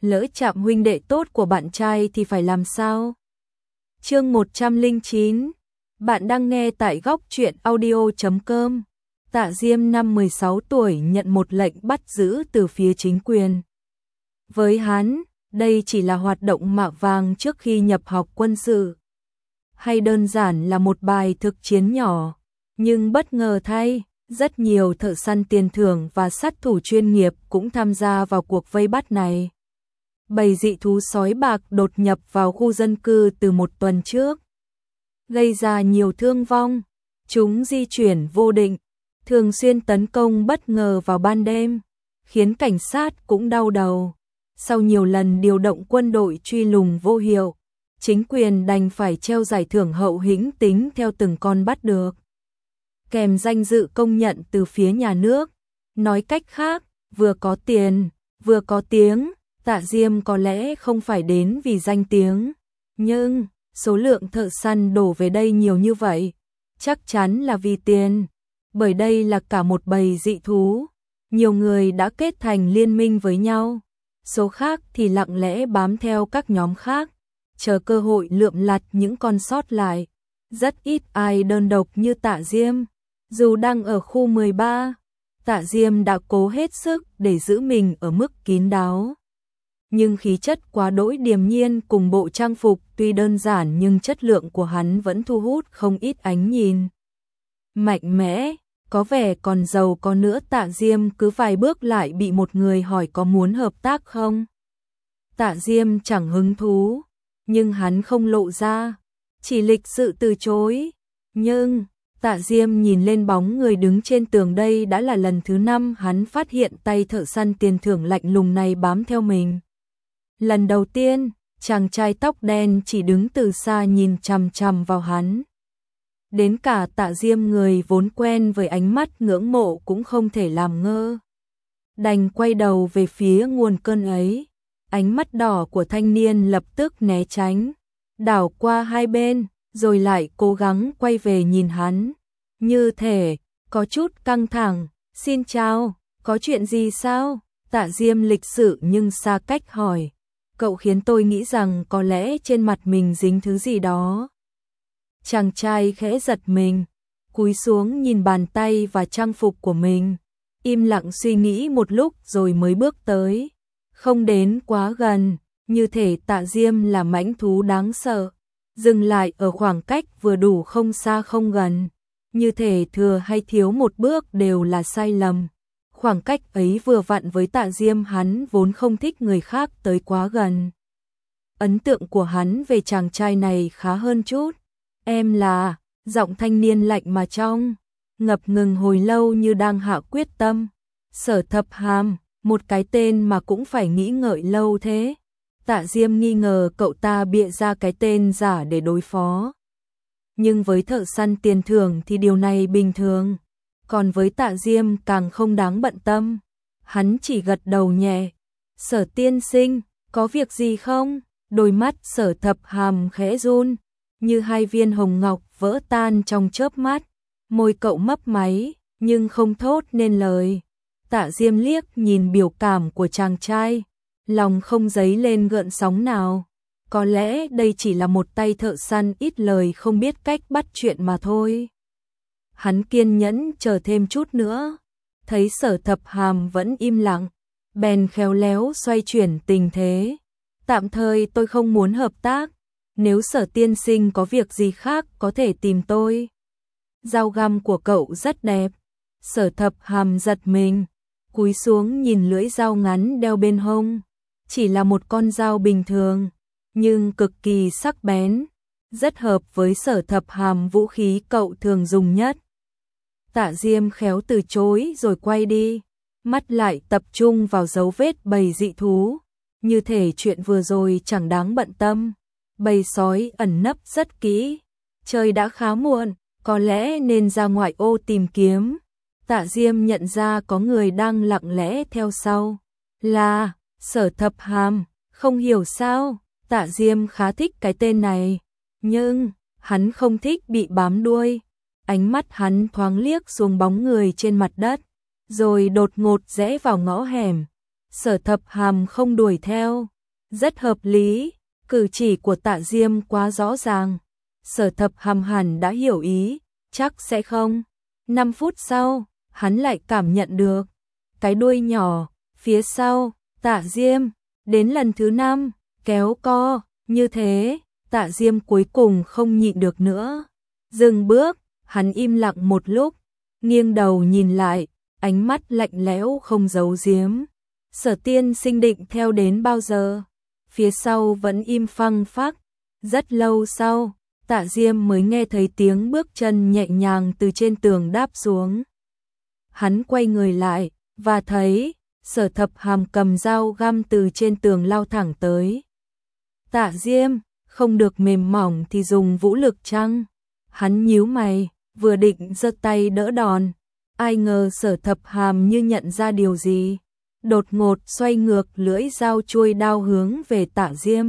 lỡ chạm huynh đệ tốt của bạn trai thì phải làm sao? Chương 109. Bạn đang nghe tại góc truyện audio.com. Tạ Diêm năm 16 tuổi nhận một lệnh bắt giữ từ phía chính quyền. Với hắn, đây chỉ là hoạt động mạ vàng trước khi nhập học quân sự, hay đơn giản là một bài thực chiến nhỏ. Nhưng bất ngờ thay, rất nhiều thợ săn tiền thưởng và sát thủ chuyên nghiệp cũng tham gia vào cuộc vây bắt này. Bầy dị thú sói bạc đột nhập vào khu dân cư từ một tuần trước, gây ra nhiều thương vong. Chúng di chuyển vô định, thường xuyên tấn công bất ngờ vào ban đêm, khiến cảnh sát cũng đau đầu. Sau nhiều lần điều động quân đội truy lùng vô hiệu, chính quyền đành phải treo giải thưởng hậu hĩnh tính theo từng con bắt được, kèm danh dự công nhận từ phía nhà nước. Nói cách khác, vừa có tiền, vừa có tiếng. Tạ Diêm có lẽ không phải đến vì danh tiếng, nhưng số lượng thợ săn đổ về đây nhiều như vậy, chắc chắn là vì tiền. Bởi đây là cả một bầy dị thú, nhiều người đã kết thành liên minh với nhau, số khác thì lặng lẽ bám theo các nhóm khác, chờ cơ hội lượm lặt những con sót lại. Rất ít ai đơn độc như Tạ Diêm. Dù đang ở khu 13, Tạ Diêm đã cố hết sức để giữ mình ở mức kín đáo. Nhưng khí chất quá đỗi điềm nhiên cùng bộ trang phục tuy đơn giản nhưng chất lượng của hắn vẫn thu hút không ít ánh nhìn. Mạnh mẽ, có vẻ còn giàu có nữa. Tạ Diêm cứ vài bước lại bị một người hỏi có muốn hợp tác không. Tạ Diêm chẳng hứng thú, nhưng hắn không lộ ra, chỉ lịch sự từ chối. Nhưng Tạ Diêm nhìn lên bóng người đứng trên tường, đây đã là lần thứ 5 hắn phát hiện tay thợ săn tiền thưởng lạnh lùng này bám theo mình. Lần đầu tiên, chàng trai tóc đen chỉ đứng từ xa nhìn chằm chằm vào hắn. Đến cả Tạ Diêm người vốn quen với ánh mắt ngưỡng mộ cũng không thể làm ngơ. Đành quay đầu về phía nguồn cơn ấy. Ánh mắt đỏ của thanh niên lập tức né tránh, đảo qua hai bên, rồi lại cố gắng quay về nhìn hắn. Như thể có chút căng thẳng. Xin chào, có chuyện gì sao? Tạ Diêm lịch sự nhưng xa cách hỏi. Cậu khiến tôi nghĩ rằng có lẽ trên mặt mình dính thứ gì đó. Chàng trai khẽ giật mình, cúi xuống nhìn bàn tay và trang phục của mình, im lặng suy nghĩ một lúc rồi mới bước tới. Không đến quá gần, như thể Tạ Diêm là mãnh thú đáng sợ, dừng lại ở khoảng cách vừa đủ, không xa không gần, như thể thừa hay thiếu một bước đều là sai lầm. Khoảng cách ấy vừa vặn với Tạ Diêm, hắn vốn không thích người khác tới quá gần. Ấn tượng của hắn về chàng trai này khá hơn chút. Em là, giọng thanh niên lạnh mà trong, ngập ngừng hồi lâu như đang hạ quyết tâm. Sở Thập Hàm, một cái tên mà cũng phải nghĩ ngợi lâu thế. Tạ Diêm nghi ngờ cậu ta bịa ra cái tên giả để đối phó. Nhưng với thợ săn tiền thưởng thì điều này bình thường. Còn với Tạ Diêm càng không đáng bận tâm. Hắn chỉ gật đầu nhẹ. Sở tiên sinh, có việc gì không? Đôi mắt Sở Thập Hàm khẽ run, như hai viên hồng ngọc vỡ tan trong chớp mắt. Môi cậu mấp máy, nhưng không thốt nên lời. Tạ Diêm liếc nhìn biểu cảm của chàng trai, lòng không dấy lên gợn sóng nào. Có lẽ đây chỉ là một tay thợ săn ít lời không biết cách bắt chuyện mà thôi. Hắn kiên nhẫn chờ thêm chút nữa, thấy Sở Thập Hàm vẫn im lặng, bèn khéo léo xoay chuyển tình thế. Tạm thời tôi không muốn hợp tác, nếu Sở tiên sinh có việc gì khác có thể tìm tôi. Dao găm của cậu rất đẹp. Sở Thập Hàm giật mình, cúi xuống nhìn lưỡi dao ngắn đeo bên hông. Chỉ là một con dao bình thường, nhưng cực kỳ sắc bén, rất hợp với Sở Thập Hàm vũ khí cậu thường dùng nhất. Tạ Diêm khéo từ chối rồi quay đi, mắt lại tập trung vào dấu vết bầy dị thú, như thể chuyện vừa rồi chẳng đáng bận tâm. Bầy sói ẩn nấp rất kỹ, trời đã khá muộn, có lẽ nên ra ngoại ô tìm kiếm. Tạ Diêm nhận ra có người đang lặng lẽ theo sau, là Sở Thập Hàm. Không hiểu sao, Tạ Diêm khá thích cái tên này, nhưng hắn không thích bị bám đuôi. Ánh mắt hắn thoáng liếc xuống bóng người trên mặt đất, rồi đột ngột rẽ vào ngõ hẻm. Sở Thập Hàm không đuổi theo, Rất hợp lý, cử chỉ của Tạ Diêm quá rõ ràng. Sở Thập Hàm hẳn đã hiểu ý, chắc sẽ không. 5 phút sau, hắn lại cảm nhận được cái đuôi nhỏ phía sau Tạ Diêm, đến lần thứ 5, kéo co, như thế, Tạ Diêm cuối cùng không nhịn được nữa. Dừng bước, hắn im lặng một lúc, nghiêng đầu nhìn lại, ánh mắt lạnh lẽo không giấu giếm. Sở tiên sinh định theo đến bao giờ? Phía sau vẫn im phăng phắc. Rất lâu sau, Tạ Diêm mới nghe thấy tiếng bước chân nhẹ nhàng từ trên tường đáp xuống. Hắn quay người lại, và thấy Sở Thập Hàm cầm dao găm từ trên tường lao thẳng tới. Tạ Diêm, không được mềm mỏng thì dùng vũ lực chăng? Hắn nhíu mày, vừa định giơ tay đỡ đòn. Ai ngờ Sở Thập Hàm như nhận ra điều gì. Đột ngột xoay ngược lưỡi dao chuôi đao hướng về Tạ Diêm.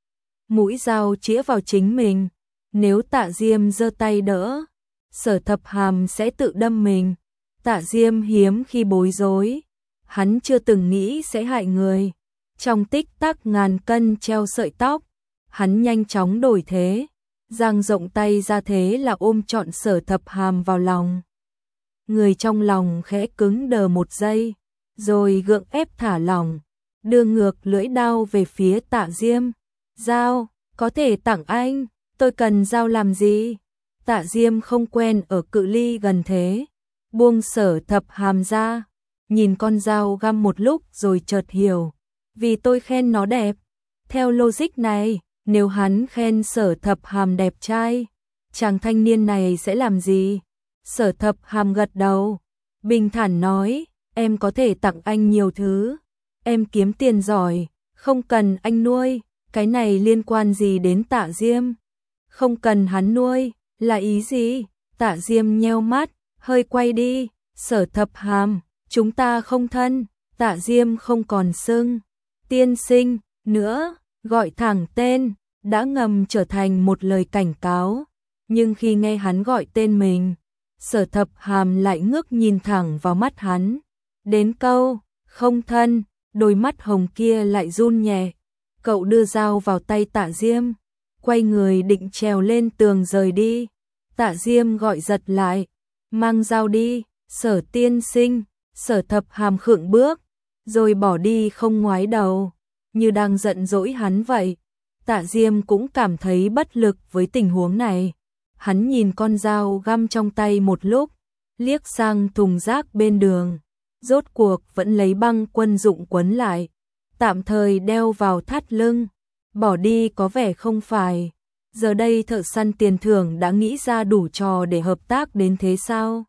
Mũi dao chĩa vào chính mình. Nếu Tạ Diêm giơ tay đỡ, Sở Thập Hàm sẽ tự đâm mình. Tạ Diêm hiếm khi bối rối. Hắn chưa từng nghĩ sẽ hại người. Trong tích tắc ngàn cân treo sợi tóc, hắn nhanh chóng đổi thế. Dang rộng tay ra thế là ôm trọn Sở Thập Hàm vào lòng. Người trong lòng khẽ cứng đờ một giây, rồi gượng ép thả lỏng, đưa ngược lưỡi đao về phía Tạ Diêm. Dao, có thể tặng anh, tôi cần dao làm gì? Tạ Diêm không quen ở cự ly gần thế, buông Sở Thập Hàm ra, nhìn con dao găm một lúc rồi chợt hiểu, vì tôi khen nó đẹp. Theo logic này, nếu hắn khen Sở Thập Hàm đẹp trai, chàng thanh niên này sẽ làm gì? Sở Thập Hàm gật đầu, bình thản nói, em có thể tặng anh nhiều thứ, em kiếm tiền giỏi, không cần anh nuôi, cái này liên quan gì đến Tạ Diêm? Không cần hắn nuôi, là ý gì? Tạ Diêm nheo mắt, hơi quay đi. Sở Thập Hàm, chúng ta không thân. Tạ Diêm không còn xưng tiên sinh nữa, gọi thẳng tên, đã ngầm trở thành một lời cảnh cáo. Nhưng khi nghe hắn gọi tên mình, Sở Thập Hàm lại ngước nhìn thẳng vào mắt hắn. Đến câu, không thân, đôi mắt hồng kia lại run nhẹ. Cậu đưa dao vào tay Tạ Diêm, quay người định trèo lên tường rời đi. Tạ Diêm gọi giật lại, mang dao đi, Sở tiên sinh. Sở Thập Hàm khựng bước, rồi bỏ đi không ngoái đầu, như đang giận dỗi hắn vậy. Tạ Diêm cũng cảm thấy bất lực với tình huống này. Hắn nhìn con dao găm trong tay một lúc, liếc sang thùng rác bên đường, rốt cuộc vẫn lấy băng quân dụng quấn lại, tạm thời đeo vào thắt lưng, bỏ đi có vẻ không phải. Giờ đây thợ săn tiền thưởng đã nghĩ ra đủ trò để hợp tác đến thế sao?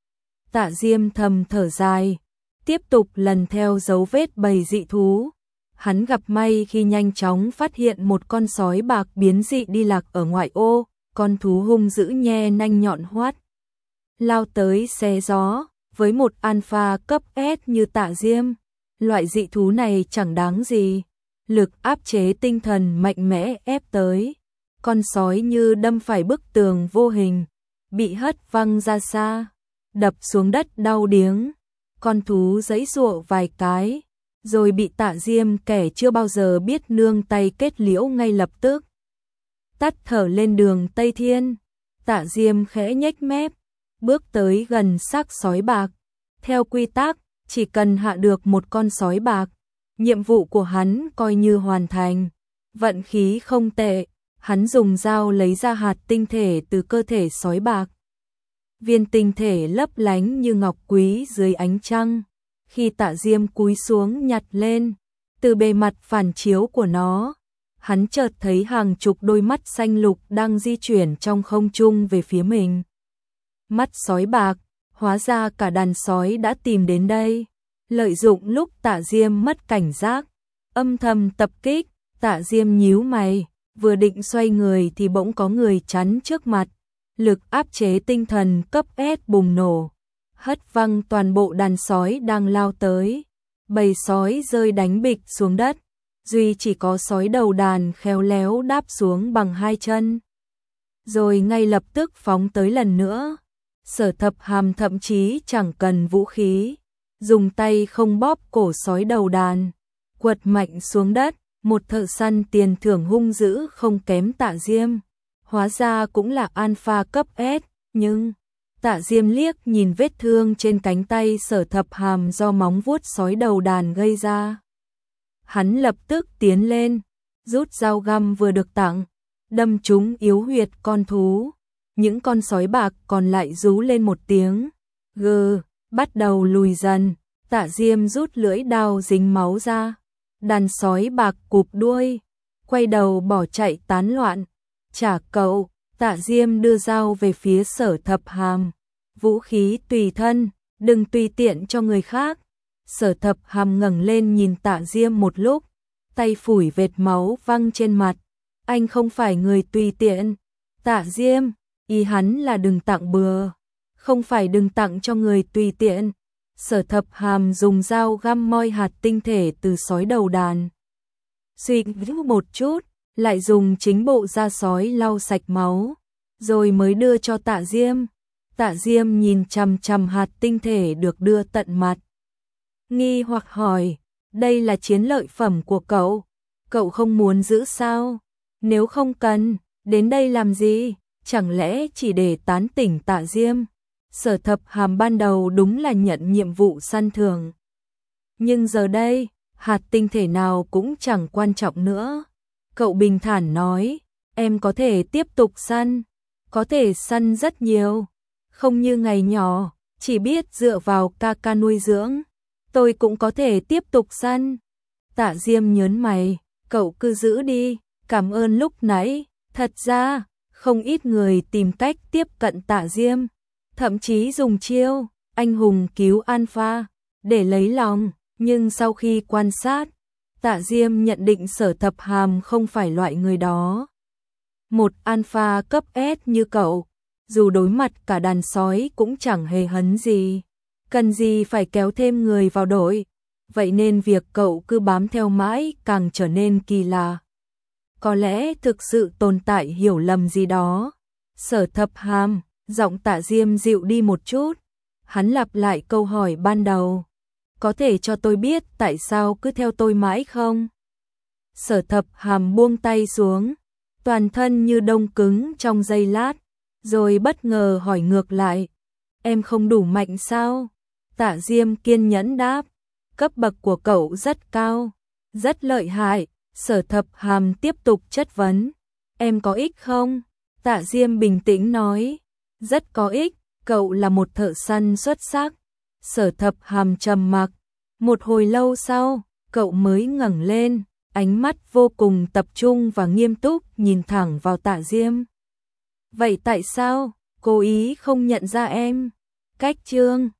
Tạ Diêm thầm thở dài, tiếp tục lần theo dấu vết bầy dị thú. Hắn gặp may khi nhanh chóng phát hiện một con sói bạc biến dị đi lạc ở ngoại ô, con thú hung dữ nhe nanh nhọn hoắt, lao tới xé gió, với một alpha cấp S như Tạ Diêm. Loại dị thú này chẳng đáng gì, lực áp chế tinh thần mạnh mẽ ép tới. Con sói như đâm phải bức tường vô hình, bị hất văng ra xa, đập xuống đất đau điếng. Con thú giãy giụa vài cái, rồi bị Tạ Diêm kẻ chưa bao giờ biết nương tay kết liễu ngay lập tức. Tắt thở lên đường Tây Thiên, Tạ Diêm khẽ nhếch mép, bước tới gần xác sói bạc. Theo quy tắc, chỉ cần hạ được một con sói bạc, nhiệm vụ của hắn coi như hoàn thành. Vận khí không tệ, hắn dùng dao lấy ra hạt tinh thể từ cơ thể sói bạc. Viên tinh thể lấp lánh như ngọc quý dưới ánh trăng. Khi Tạ Diêm cúi xuống nhặt lên, từ bề mặt phản chiếu của nó, hắn chợt thấy hàng chục đôi mắt xanh lục đang di chuyển trong không trung về phía mình. Mắt sói bạc, hóa ra cả đàn sói đã tìm đến đây. Lợi dụng lúc Tạ Diêm mất cảnh giác, âm thầm tập kích. Tạ Diêm nhíu mày, vừa định xoay người thì bỗng có người chắn trước mặt. Lực áp chế tinh thần cấp S bùng nổ, hất văng toàn bộ đàn sói đang lao tới. Bầy sói rơi đánh bịch xuống đất, duy chỉ có sói đầu đàn khéo léo đáp xuống bằng hai chân, rồi ngay lập tức phóng tới lần nữa. Sở Thập Hàm thậm chí chẳng cần vũ khí, dùng tay không bóp cổ sói đầu đàn, quật mạnh xuống đất. một thợ săn tiền thưởng hung dữ không kém Tạ Diêm. Hóa ra cũng là alpha cấp S, nhưng Tạ Diêm liếc nhìn vết thương trên cánh tay Sở Thập Hàm do móng vuốt sói đầu đàn gây ra. Hắn lập tức tiến lên, rút dao găm vừa được tặng, đâm trúng yếu huyệt con thú. Những con sói bạc còn lại rú lên một tiếng, gừ, bắt đầu lùi dần. Tạ Diêm rút lưỡi đao dính máu ra, đàn sói bạc cụp đuôi, quay đầu bỏ chạy tán loạn. Trả cậu, Tạ Diêm đưa dao về phía Sở Thập Hàm. Vũ khí tùy thân, đừng tùy tiện cho người khác. Sở Thập Hàm ngẩng lên nhìn Tạ Diêm một lúc, tay phủi vệt máu văng trên mặt. Anh không phải người tùy tiện. Tạ Diêm, ý hắn là đừng tặng bừa, không phải đừng tặng cho người tùy tiện. Sở Thập Hàm dùng dao găm moi hạt tinh thể từ sói đầu đàn. Suy nghĩ một chút, lại dùng chính bộ da sói lau sạch máu, rồi mới đưa cho Tạ Diêm. Tạ Diêm nhìn chằm chằm hạt tinh thể được đưa tận mặt, nghi hoặc hỏi, đây là chiến lợi phẩm của cậu không muốn giữ sao? Nếu không cần, đến đây làm gì? Chẳng lẽ chỉ để tán tỉnh Tạ Diêm? Sở Thập Hàm ban đầu đúng là nhận nhiệm vụ săn thưởng, nhưng giờ đây, hạt tinh thể nào cũng chẳng quan trọng nữa. Cậu bình thản nói, em có thể tiếp tục săn, có thể săn rất nhiều, không như ngày nhỏ, chỉ biết dựa vào ca ca nuôi dưỡng, tôi cũng có thể tiếp tục săn. Tạ Diêm nhớn mày, cậu cứ giữ đi, cảm ơn lúc nãy. Thật ra, không ít người tìm cách tiếp cận Tạ Diêm, thậm chí dùng chiêu anh hùng cứu alpha để lấy lòng, nhưng sau khi quan sát, Tạ Diêm nhận định Sở Thập Hàm không phải loại người đó. Một alpha cấp S như cậu, dù đối mặt cả đàn sói cũng chẳng hề hấn gì, cần gì phải kéo thêm người vào đội. Vậy nên việc cậu cứ bám theo mãi càng trở nên kỳ lạ. Có lẽ thực sự tồn tại hiểu lầm gì đó. Sở Thập Hàm, giọng Tạ Diêm dịu đi một chút. Hắn lặp lại câu hỏi ban đầu. Có thể cho tôi biết tại sao cứ theo tôi mãi không? Sở Thập Hàm buông tay xuống, toàn thân như đông cứng trong giây lát, rồi bất ngờ hỏi ngược lại. Em không đủ mạnh sao? Tạ Diêm kiên nhẫn đáp. Cấp bậc của cậu rất cao, rất lợi hại. Sở Thập Hàm tiếp tục chất vấn. Em có ích không? Tạ Diêm bình tĩnh nói. Rất có ích, cậu là một thợ săn xuất sắc. Sở Thập Hàm trầm mặc. Một hồi lâu sau, cậu mới ngẩng lên, ánh mắt vô cùng tập trung và nghiêm túc nhìn thẳng vào Tạ Diêm. Vậy tại sao, cố ý không nhận ra em? Cách chương